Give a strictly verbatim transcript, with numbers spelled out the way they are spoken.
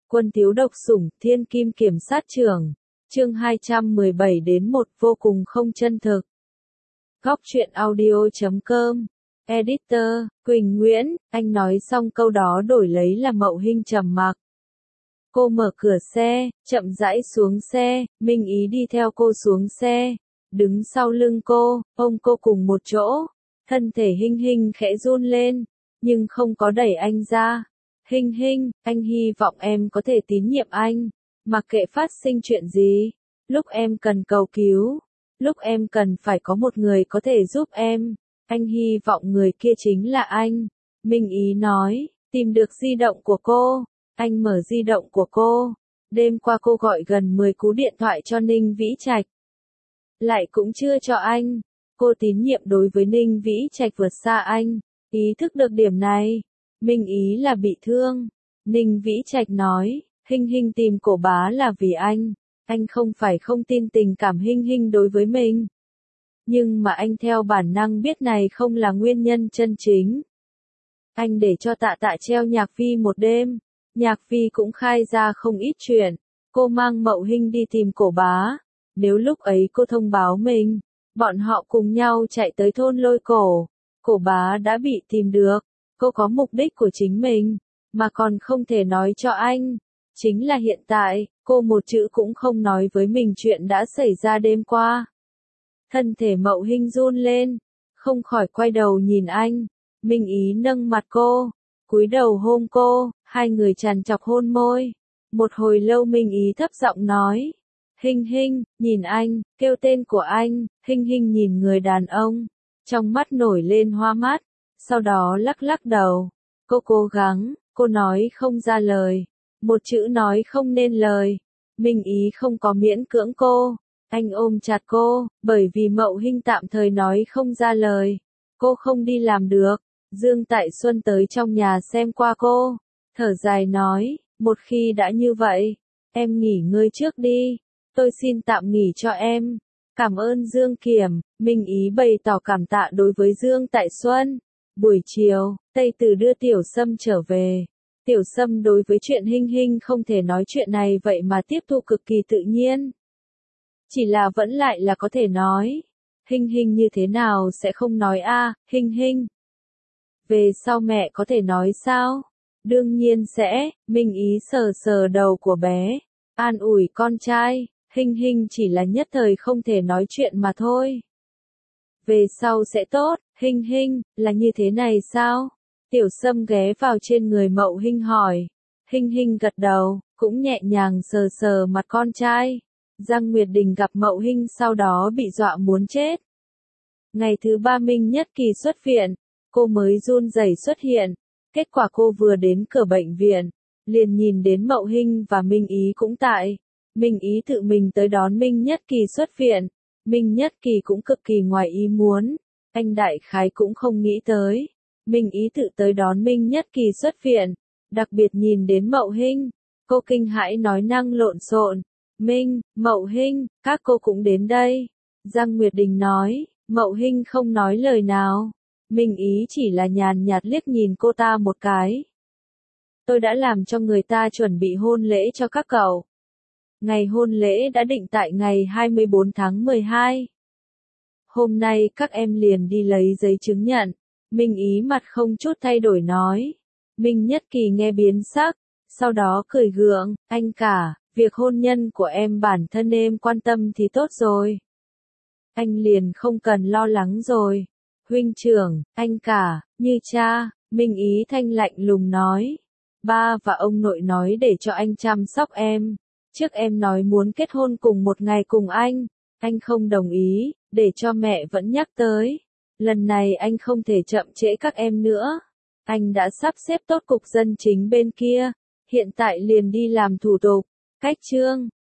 Quân Tiếu độc sủng, Thiên Kim Kiểm sát trưởng. Chương hai trăm mười bảy đến một vô cùng không chân thực. Góc truyện audio chấm com. Editor, Quỳnh Nguyễn, anh nói xong câu đó đổi lấy là Mậu Hinh trầm mặc. Cô mở cửa xe, chậm rãi xuống xe, Minh Ý đi theo cô xuống xe, đứng sau lưng cô, ôm cô cùng một chỗ. Thân thể Hinh Hinh khẽ run lên, nhưng không có đẩy anh ra. Hinh Hinh, anh hy vọng em có thể tín nhiệm anh, mặc kệ phát sinh chuyện gì. Lúc em cần cầu cứu, lúc em cần phải có một người có thể giúp em, anh hy vọng người kia chính là anh. Minh Ý nói, tìm được di động của cô. Anh mở di động của cô. Đêm qua cô gọi gần mười cú điện thoại cho Ninh Vĩ Trạch. Lại cũng chưa cho anh. Cô tín nhiệm đối với Ninh Vĩ Trạch vượt xa anh. Ý thức được điểm này. Minh Ý là bị thương. Ninh Vĩ Trạch nói, Hinh Hinh tìm Cổ Bá là vì anh. Anh không phải không tin tình cảm Hinh Hinh đối với mình. Nhưng mà anh theo bản năng biết này không là nguyên nhân chân chính. Anh để cho Tạ Tạ treo Nhạc Vi một đêm. Nhạc Vi cũng khai ra không ít chuyện. Cô mang Mậu Hinh đi tìm Cổ Bá. Nếu lúc ấy cô thông báo mình, bọn họ cùng nhau chạy tới thôn Lôi Cổ. Cổ Bá đã bị tìm được. Cô có mục đích của chính mình, mà còn không thể nói cho anh. Chính là hiện tại, cô một chữ cũng không nói với mình chuyện đã xảy ra đêm qua. Thân thể Mậu Hinh run lên, không khỏi quay đầu nhìn anh. Minh Ý nâng mặt cô, cúi đầu hôn cô, hai người tràn trọc hôn môi. Một hồi lâu Minh Ý thấp giọng nói, Hinh Hinh, nhìn anh, kêu tên của anh. Hinh Hinh nhìn người đàn ông, trong mắt nổi lên hoa mắt, sau đó lắc lắc đầu. Cô cố gắng, cô nói không ra lời, một chữ nói không nên lời. Minh Ý không có miễn cưỡng cô, anh ôm chặt cô, bởi vì Mậu Hinh tạm thời nói không ra lời, cô không đi làm được. Dương Tại Xuân tới trong nhà xem qua cô, thở dài nói, một khi đã như vậy, em nghỉ ngơi trước đi, tôi xin tạm nghỉ cho em. Cảm ơn Dương Kiểm. Minh Ý bày tỏ cảm tạ đối với Dương Tại Xuân. Buổi chiều, Tây Từ đưa Tiểu Sâm trở về. Tiểu Sâm đối với chuyện Hinh Hinh không thể nói chuyện này vậy mà tiếp thu cực kỳ tự nhiên. Chỉ là vẫn lại là có thể nói. Hinh Hinh như thế nào sẽ không nói a, à, Hinh Hinh. Về sau mẹ có thể nói sao? Đương nhiên sẽ. Minh Ý sờ sờ đầu của bé, an ủi con trai. Hinh Hinh chỉ là nhất thời không thể nói chuyện mà thôi. Về sau sẽ tốt. Hinh Hinh, là như thế này sao? Tiểu Sâm ghé vào trên người Mậu Hinh hỏi. Hinh Hinh gật đầu, cũng nhẹ nhàng sờ sờ mặt con trai. Giang Nguyệt Đình gặp Mậu Hinh sau đó bị dọa muốn chết. Ngày thứ ba Minh Nhất Kỳ xuất viện, cô mới run rẩy xuất hiện. Kết quả cô vừa đến cửa bệnh viện, liền nhìn đến Mậu Hinh và Minh Ý cũng tại. Minh Ý tự mình tới đón Minh Nhất Kỳ xuất viện. Minh Nhất Kỳ cũng cực kỳ ngoài ý muốn. Anh đại khái cũng không nghĩ tới. Minh Ý tự tới đón Minh Nhất Kỳ xuất viện. Đặc biệt nhìn đến Mậu Hinh. Cô kinh hãi nói năng lộn xộn. Minh, Mậu Hinh, các cô cũng đến đây. Giang Nguyệt Đình nói. Mậu Hinh không nói lời nào. Minh Ý chỉ là nhàn nhạt liếc nhìn cô ta một cái. Tôi đã làm cho người ta chuẩn bị hôn lễ cho các cậu. Ngày hôn lễ đã định tại ngày hai mươi bốn tháng mười hai. Hôm nay các em liền đi lấy giấy chứng nhận. Minh Ý mặt không chút thay đổi nói. Minh Nhất Kỳ nghe biến sắc, sau đó cười gượng, anh cả, việc hôn nhân của em bản thân em quan tâm thì tốt rồi. Anh liền không cần lo lắng rồi. Huynh trưởng, anh cả, như cha. Minh Ý thanh lạnh lùng nói. Ba và ông nội nói để cho anh chăm sóc em. Trước em nói muốn kết hôn cùng một ngày cùng anh, anh không đồng ý, để cho mẹ vẫn nhắc tới. Lần này anh không thể chậm trễ các em nữa. Anh đã sắp xếp tốt cục dân chính bên kia, hiện tại liền đi làm thủ tục. Cách trương,